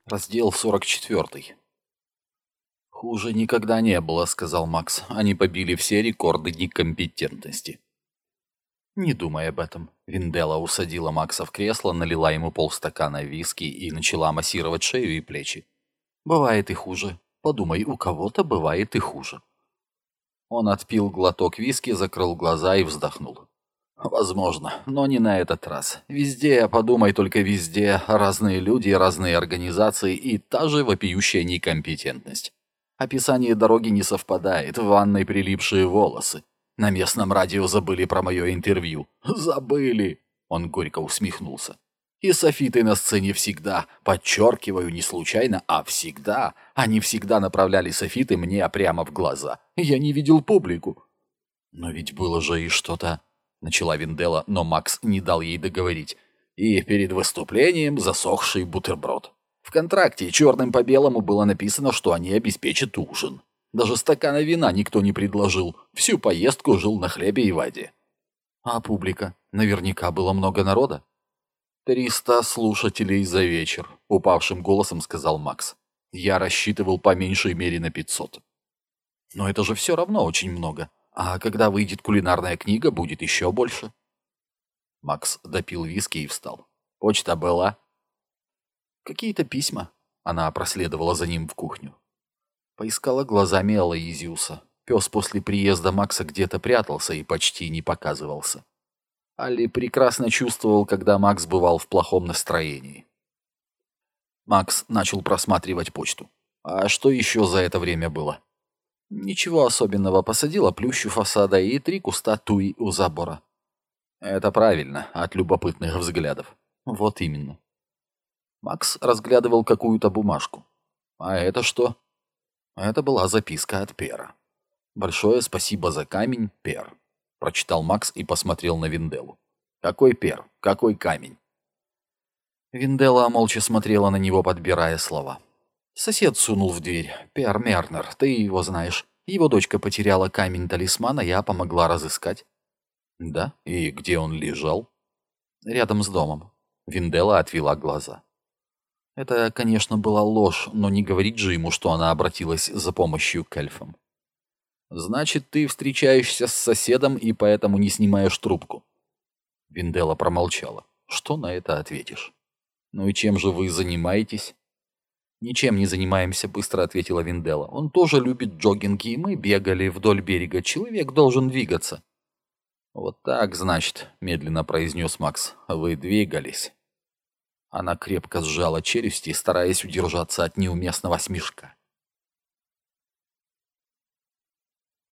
Раздел 44. «Хуже никогда не было», — сказал Макс. «Они побили все рекорды некомпетентности». «Не думай об этом». Винделла усадила Макса в кресло, налила ему полстакана виски и начала массировать шею и плечи. «Бывает и хуже. Подумай, у кого-то бывает и хуже». Он отпил глоток виски, закрыл глаза и вздохнул. «Возможно, но не на этот раз. Везде, подумай только везде, разные люди, разные организации и та же вопиющая некомпетентность. Описание дороги не совпадает, в ванной прилипшие волосы. На местном радио забыли про мое интервью. Забыли!» Он горько усмехнулся. «И софиты на сцене всегда, подчеркиваю, не случайно, а всегда. Они всегда направляли софиты мне прямо в глаза. Я не видел публику». «Но ведь было же и что-то...» Начала Винделла, но Макс не дал ей договорить. «И перед выступлением засохший бутерброд. В контракте черным по белому было написано, что они обеспечат ужин. Даже стакана вина никто не предложил. Всю поездку жил на хлебе и воде». «А публика? Наверняка было много народа». 300 слушателей за вечер», — упавшим голосом сказал Макс. «Я рассчитывал по меньшей мере на 500». «Но это же все равно очень много. А когда выйдет кулинарная книга, будет еще больше». Макс допил виски и встал. «Почта была?» «Какие-то письма». Она проследовала за ним в кухню. Поискала глазами Алоизиуса. Пес после приезда Макса где-то прятался и почти не показывался. Алли прекрасно чувствовал, когда Макс бывал в плохом настроении. Макс начал просматривать почту. А что еще за это время было? Ничего особенного, посадила плющ у фасада и 3 куста туи у забора. Это правильно, от любопытных взглядов. Вот именно. Макс разглядывал какую-то бумажку. А это что? Это была записка от Пера. «Большое спасибо за камень, Пер», — прочитал Макс и посмотрел на Винделлу. «Какой Пер? Какой камень?» Винделла молча смотрела на него, подбирая слова. Сосед сунул в дверь. «Пер Мернер, ты его знаешь. Его дочка потеряла камень-талисмана, я помогла разыскать». «Да? И где он лежал?» «Рядом с домом». Винделла отвела глаза. Это, конечно, была ложь, но не говорить же ему, что она обратилась за помощью к эльфам. «Значит, ты встречаешься с соседом и поэтому не снимаешь трубку?» Винделла промолчала. «Что на это ответишь?» «Ну и чем же вы занимаетесь?» «Ничем не занимаемся», — быстро ответила Винделла. «Он тоже любит джогинги, и мы бегали вдоль берега. Человек должен двигаться». «Вот так, значит», — медленно произнес Макс. «Вы двигались». Она крепко сжала челюсти, стараясь удержаться от неуместного смешка.